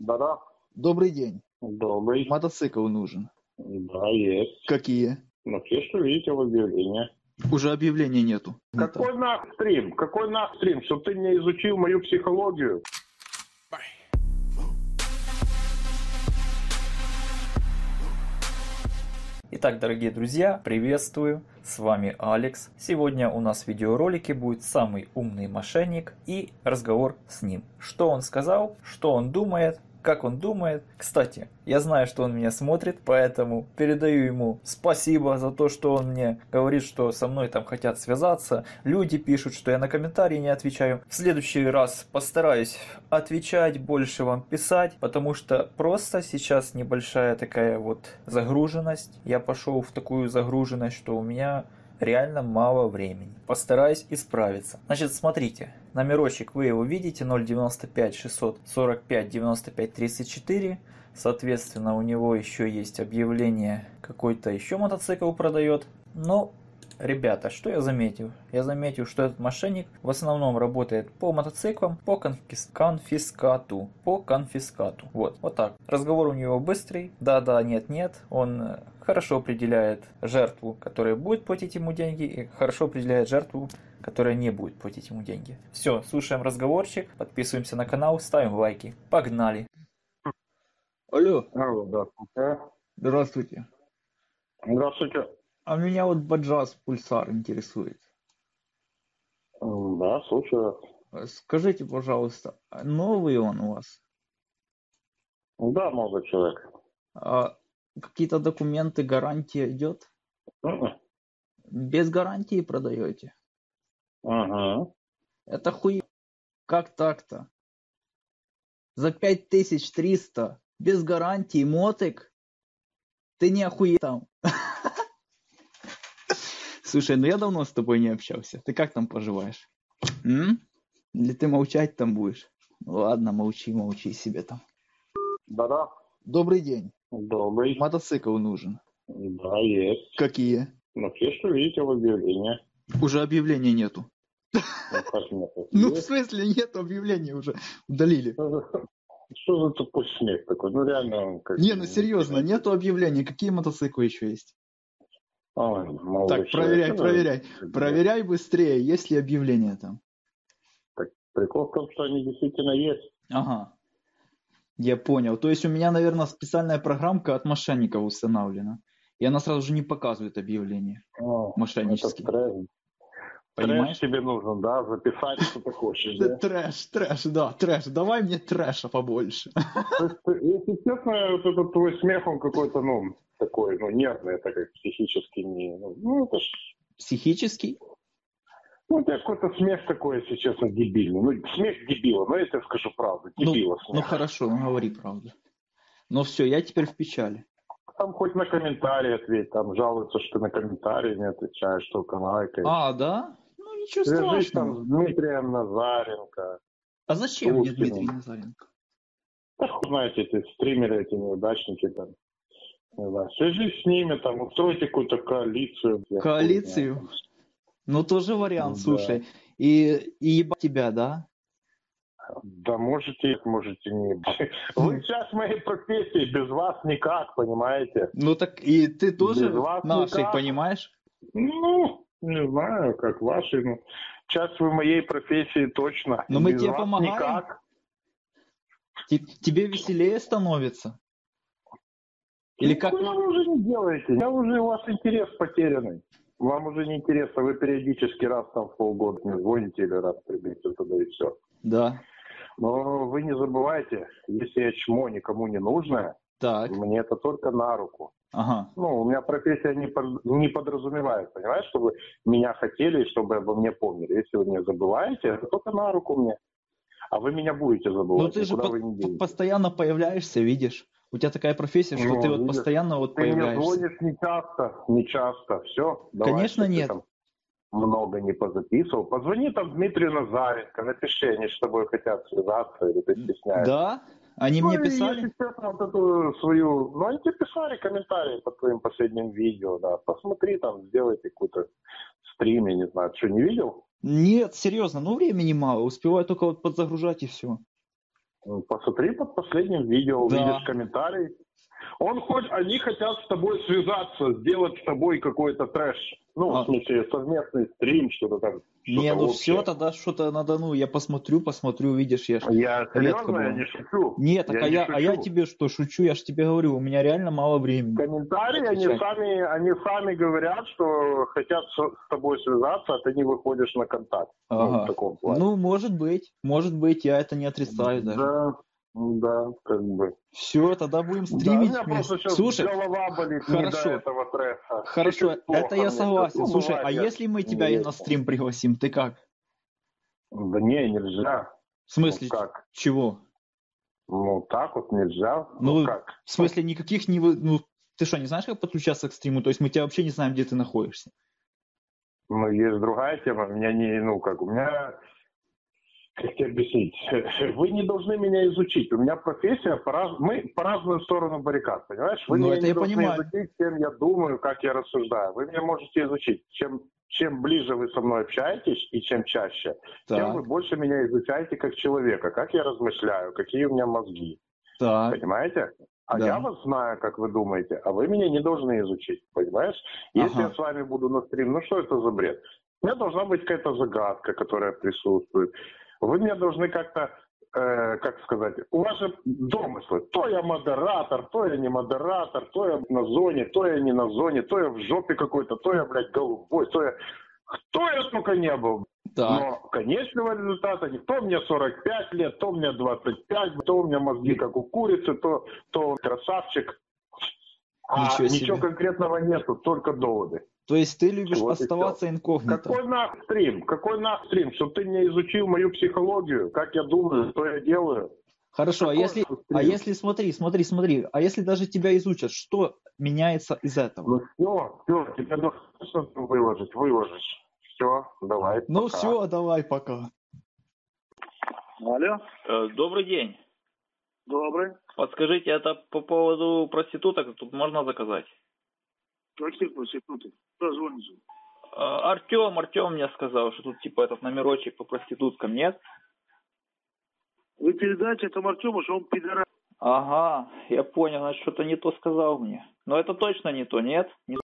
Да-да. Добрый день. Добрый. Мотоцикл нужен. Да, есть. Какие? Ну, все, что видите в объявлении. Уже объявления нету. Какой нахстрим? Какой нахстрим? Чтоб ты не изучил мою психологию. Итак, дорогие друзья, приветствую, с вами Алекс. Сегодня у нас в видеоролике будет самый умный мошенник и разговор с ним. Что он сказал, что он думает, как он думает. Кстати, я знаю, что он меня смотрит, поэтому передаю ему спасибо за то, что он мне говорит, что со мной там хотят связаться. Люди пишут, что я на комментарии не отвечаю. В следующий раз постараюсь отвечать, больше вам писать, потому что просто сейчас небольшая такая вот загруженность. Я пошел в такую загруженность, что у меня реально мало времени. Постараюсь исправиться. Значит, смотрите, номерочек вы его видите, 095 645 95 34. Соответственно, у него еще есть объявление, какой-то еще мотоцикл продает. Но, ребята, что я заметил? Я заметил, что этот мошенник в основном работает по мотоциклам, по конфискату. Вот так. Разговор у него быстрый. Да, нет. Он хорошо определяет жертву, которая будет платить ему деньги, и хорошо определяет жертву, которая не будет платить ему деньги. Все, слушаем разговорчик, подписываемся на канал, ставим лайки. Погнали! Алло. Алло, да. Здравствуйте. Здравствуйте. А меня вот Bajaj Pulsar интересует. Да, слушаю. Скажите, пожалуйста, новый он у вас? Да, молодой человек. А какие-то документы, гарантия идет? Без гарантии продаете? Ага. Это хуй. Как так-то? За 5300 без гарантии мотик? Ты не охуел там? Слушай, ну я давно с тобой не общался. Ты как там поживаешь? Или ты молчать там будешь? Ладно, молчи себе там. Да-да. Добрый день. Добрый. Мотоцикл нужен. Да, есть. Какие? Ну, все, что видите в объявлении. Уже объявления нету. Ну, как нет? Ну, в смысле, нет объявлений уже. Удалили. Что за тупой смех такой? Ну, реально... Не, ну серьезно, нету объявлений. Какие мотоциклы еще есть? Ой, Так, проверяй. Проверяй быстрее, есть ли объявления там. Так, прикол в том, что они действительно есть. Ага. Я понял. То есть у меня, наверное, специальная программка от мошенников установлена. И она сразу же не показывает объявления мошеннические. Это трэш. Понимаешь? Трэш тебе нужен, да? Записать, что ты хочешь, да? Трэш. Давай мне трэша побольше. Если честно, вот этот твой смех, он какой-то, ну, такой, ну, нервный, это как психически не... Ну, это ж... Психический? Ну, у тебя какой-то смех такой, если честно, дебильный. Ну, смех дебила, но я тебе скажу правду. Дебила смех. Ну, хорошо, говори правду. Ну, все, я теперь в печали. Там хоть на комментарии ответь, там жалуются, что ты на комментарии не отвечаешь, только лайкаешь. А, да? Ну, ничего Свяжись страшного. там с Дмитрием Назаренко. А зачем мне Дмитрий Назаренко? Да, знаете, эти стримеры, эти неудачники там. Не знаю, свяжись с ними, там, устройте какую-то коалицию. Коалицию? Ну, тоже вариант, Да. слушай. И ебать тебя, да? Да можете, не. Вы сейчас в моей профессии, без вас никак, понимаете? Ну так и ты тоже Без вас нашей, никак. понимаешь? Ну, не знаю, как ваши, но сейчас вы в моей профессии точно. Но мы без тебе вас помогаем. никак. Тебе веселее становится? Или как? Вы уже не делаете, у вас интерес потерянный. Вам уже не интересно, вы периодически раз там в полгода не звоните или раз прибите туда и все. Да. Но вы не забывайте, если я чмо никому не нужное, Так. мне это только на руку. Ага. Ну, у меня профессия не подразумевает, понимаешь, чтобы меня хотели и чтобы обо мне помнили. Если вы меня забываете, это только на руку мне. А вы меня будете забывать. Ну ты же вы не денетесь. постоянно появляешься, видишь? У тебя такая профессия, что ты вот видишь, постоянно вот ты появляешься. Ты мне звонишь не часто. Все, давай. Конечно, нет. Там много не позаписывал. Позвони там Дмитрию Назаренко, напиши, они с тобой хотят связаться, или ты стесняешься. Да? Они мне писали? Если честно, вот эту свою... Ну, они тебе писали комментарии под твоим последним видео, да. Посмотри там, сделайте какой-то стрим, я не знаю. Что, не видел? Нет, серьезно, ну времени мало. Успеваю только вот подзагружать и все. Посмотри под последним видео, Да. увидишь комментарий. Они хотят с тобой связаться, сделать с тобой какой-то трэш. Ну, в смысле, совместный стрим, что-то там. Не, ну общее. все, тогда что-то надо, ну, я посмотрю, видишь, я ж Я редко серьезно, я бываю. не шучу. Нет, так не а я шучу. тебе что, шучу? Я ж тебе говорю, у меня реально мало времени. Комментарии, Отвечать. они сами говорят, что хотят с тобой связаться, а ты не выходишь на контакт. Ну, Ага. в таком плане. Ну, может быть, я это не отрицаю даже. Да, как бы. Все, тогда будем Да, у стримить меня просто вместе. сейчас Слушай, голова болит хорошо. не до этого трэша. Хорошо, Чуть-чуть плохо это я мне. согласен. Ну, Слушай, бывает, а я если мы тебя и на стрим пригласим, ты как? Да не, нельзя. В смысле, Ну, как? чего? Ну, так вот нельзя. Ну, Как? в смысле, никаких не... Ну, ты что, не знаешь, как подключаться к стриму? То есть мы тебя вообще не знаем, где ты находишься. Ну, есть другая тема. У меня, как тебе объяснить? Вы не должны меня изучить. У меня профессия, мы по разную сторону баррикад, понимаешь? Вы Ну, меня это не я должны понимаю. изучить, кем я думаю, как я рассуждаю. Вы меня можете изучить. Чем ближе вы со мной общаетесь и чем чаще, тем вы Так, больше меня изучаете как человека, как я размышляю, какие у меня мозги. так, Понимаете? А да. я вас знаю, как вы думаете, а вы меня не должны изучить, понимаешь? Если Ага. я с вами буду на стрим, ну что это за бред? У меня должна быть какая-то загадка, которая присутствует. Вы меня должны как-то, как сказать, у вас же домыслы. То я модератор, то я не модератор, то я на зоне, то я не на зоне, то я в жопе какой-то, то я, блядь, голубой, то я... Кто я только не был. Так. Но конечного результата не то мне 45 лет, то мне 25, то у меня мозги как у курицы, то он красавчик. А Ничего себе. ничего конкретного нету, только доводы. То есть ты любишь Вот и оставаться инкогнито? Какой нахстрим? Чтобы ты не изучил мою психологию, как я думаю, что я делаю. Хорошо, а Какой если смотри, а если даже тебя изучат, что меняется из этого? Ну все, тебе нужно выложить. Все, давай, Ну пока. все, давай, пока. Алло, Добрый день. добрый. Подскажите, это по поводу проституток тут можно заказать? Каких проституток? Кто звонит? Артем мне сказал, что тут типа этот номерочек по проституткам, нет? Вы передайте этому Артему, что он пидорас. Ага, я понял, значит, что-то не то сказал мне. Но это точно не то, нет? Не